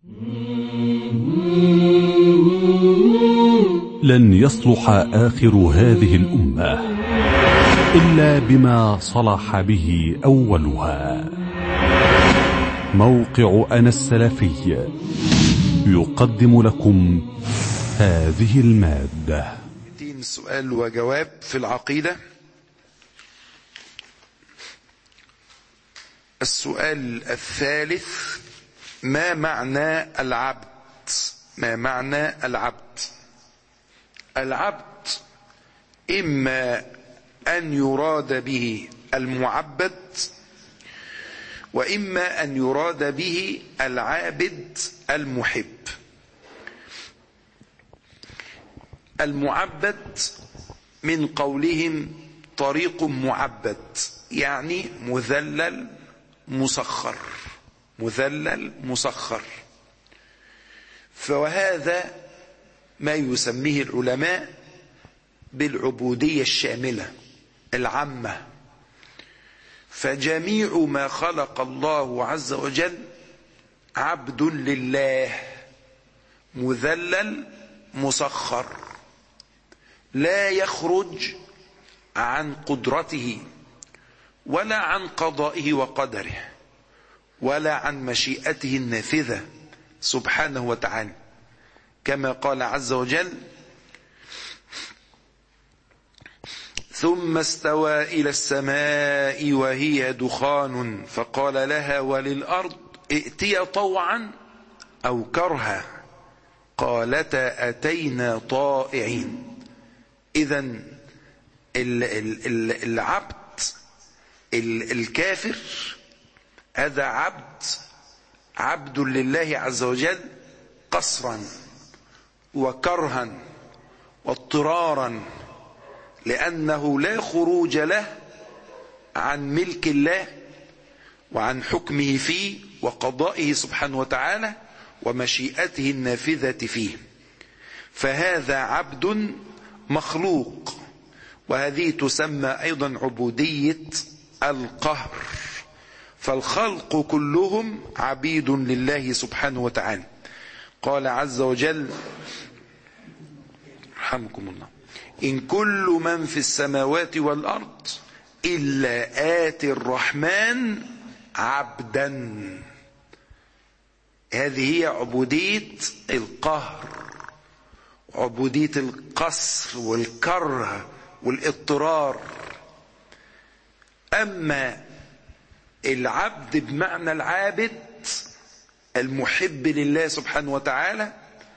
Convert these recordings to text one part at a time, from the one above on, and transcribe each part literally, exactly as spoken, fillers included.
لن يصلح آخر هذه الأمة إلا بما صلح به أولها. موقع أنا السلفي يقدم لكم هذه المادة. سؤال وجواب في العقيدة. السؤال الثالث: ما معنى العبد؟ ما معنى العبد؟ العبد إما أن يراد به المعبد، وإما أن يراد به العابد المحب. المعبد من قولهم طريق معبد، يعني مذلل مسخر، مذلل مسخر. فهذا ما يسميه العلماء بالعبودية الشاملة العامة. فجميع ما خلق الله عز وجل عبد لله مذلل مسخر، لا يخرج عن قدرته ولا عن قضائه وقدره ولا عن مشيئته النافذة سبحانه وتعالى، كما قال عز وجل: ثم استوى إلى السماء وهي دخان فقال لها وللأرض ائتيا طوعا أو كرها قالتا أتينا طائعين. إذن العبد الكافر هذا عبد عبد لله عز وجل قصرا وكرها واضطرارا، لأنه لا خروج له عن ملك الله وعن حكمه فيه وقضائه سبحانه وتعالى ومشيئته النافذة فيه. فهذا عبد مخلوق، وهذه تسمى أيضا عبودية القهر. فالخلق كلهم عبيد لله سبحانه وتعالى. قال عز وجل: رحمكم الله: إن كل من في السماوات والأرض إلا آتي الرحمن عبدا. هذه هي عبودية القهر، عبودية القصر والكره والاضطرار. أما العبد بمعنى العابد المحب لله سبحانه وتعالى،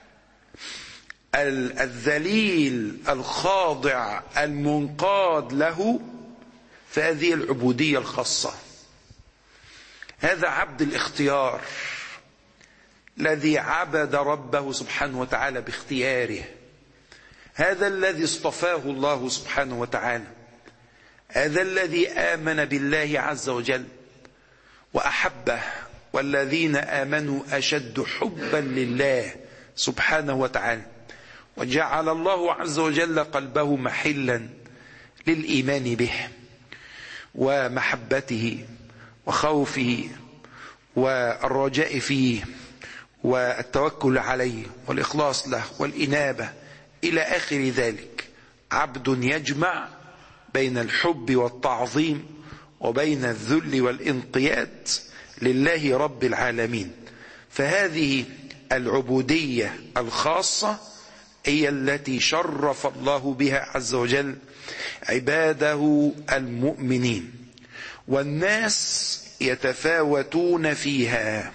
الذليل الخاضع المنقاد له، فهذه العبودية الخاصة. هذا عبد الاختيار الذي عبد ربه سبحانه وتعالى باختياره. هذا الذي اصطفاه الله سبحانه وتعالى. هذا الذي آمن بالله عز وجل وأحبه، والذين آمنوا أشد حبا لله سبحانه وتعالى. وجعل الله عز وجل قلبه محلا للإيمان به ومحبته وخوفه والرجاء فيه والتوكل عليه والإخلاص له والإنابة إلى آخر ذلك. عبد يجمع بين الحب والتعظيم وبين الذل والانقياد لله رب العالمين. فهذه العبودية الخاصة هي التي شرف الله بها عز وجل عباده المؤمنين، والناس يتفاوتون فيها.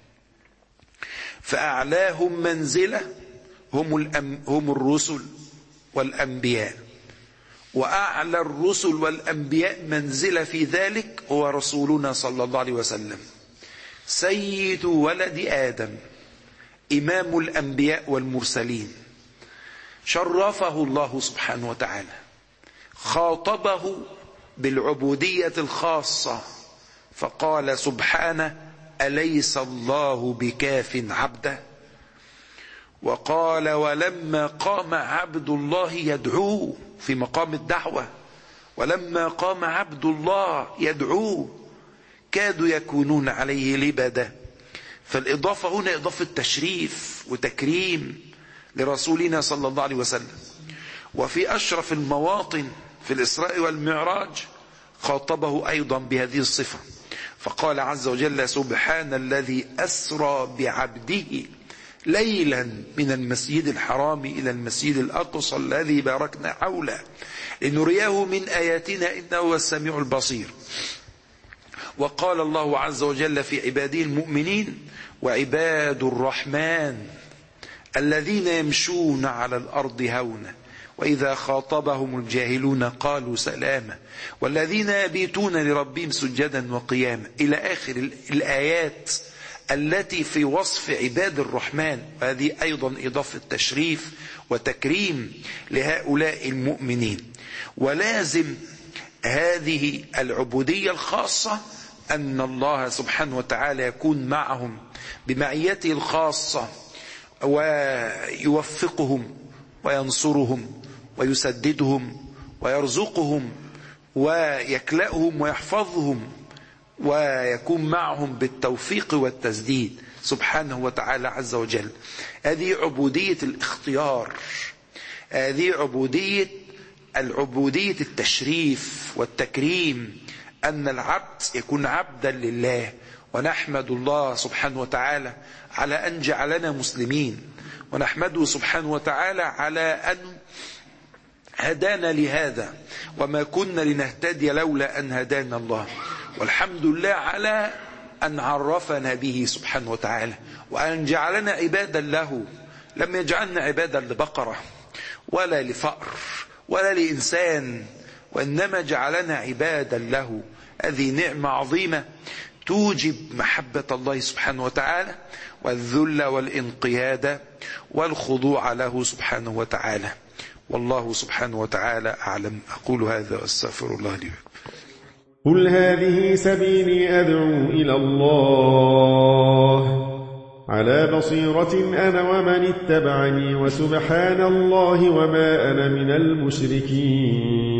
فأعلاهم منزلة هم, الأم هم الرسل والأنبياء، وأعلى الرسل والأنبياء منزلة في ذلك هو رسولنا صلى الله عليه وسلم، سيد ولد آدم، إمام الأنبياء والمرسلين. شرفه الله سبحانه وتعالى، خاطبه بالعبودية الخاصة، فقال سبحانه: أليس الله بكاف عبده؟ وقال: ولما قام عبد الله يدعوه، في مقام الدعوة، ولما قام عبد الله يدعوه كادوا يكونون عليه لبدا فالإضافة هنا إضافة تشريف وتكريم لرسولنا صلى الله عليه وسلم. وفي أشرف المواطن في الإسراء والمعراج خاطبه أيضا بهذه الصفة، فقال عز وجل: سبحان الذي أسرى بعبده ليلا من المسجد الحرام إلى المسجد الأقصى الذي باركنا حوله لنريه من آياتنا إنه هو السميع البصير. وقال الله عز وجل في عباده المؤمنين: وعباد الرحمن الذين يمشون على الأرض هونا وإذا خاطبهم الجاهلون قالوا سلاما والذين يبيتون لربهم سجدا وقياما، إلى آخر الآيات التي في وصف عباد الرحمن. وهذه أيضا إضافة تشريف وتكريم لهؤلاء المؤمنين. ولازم هذه العبودية الخاصة أن الله سبحانه وتعالى يكون معهم بمعيته الخاصة ويوفقهم وينصرهم ويسددهم ويرزقهم ويكلأهم ويحفظهم ويكون معهم بالتوفيق والتسديد سبحانه وتعالى عز وجل. هذه عبودية الاختيار، هذه عبودية العبودية التشريف والتكريم، أن العبد يكون عبدا لله. ونحمد الله سبحانه وتعالى على أن جعلنا مسلمين، ونحمده سبحانه وتعالى على أن هدانا لهذا، وما كنا لنهتدي لولا أن هدانا الله. والحمد لله على أن عرفنا به سبحانه وتعالى، وأن جعلنا عبادا له. لم يجعلنا عبادا لبقرة ولا لفأر ولا لإنسان، وإنما جعلنا عبادا له. هذه نعمة عظيمة توجب محبة الله سبحانه وتعالى والذل والانقياد والخضوع له سبحانه وتعالى. والله سبحانه وتعالى أعلم. أقول هذا وأستغفر الله لي. قل هذه سبيلي أدعو إلى الله على بصيرة أنا ومن اتبعني، وسبحان الله وما أنا من المشركين.